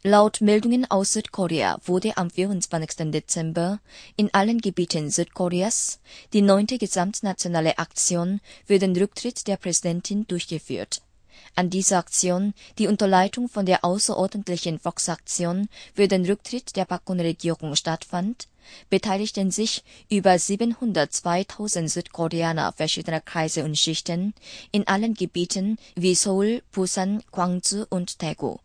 Laut Meldungen aus Südkorea wurde am 24. Dezember in allen Gebieten Südkoreas die 9. Gesamtnationale Aktion für den Rücktritt der Präsidentin durchgeführt. An dieser Aktion, die unter Leitung von der außerordentlichen Volksaktion für den Rücktritt der Park Geun-hye-Regierung stattfand, beteiligten sich über 702.000 Südkoreaner verschiedener Kreise und Schichten in allen Gebieten wie Seoul, Busan, Gwangju und Daegu.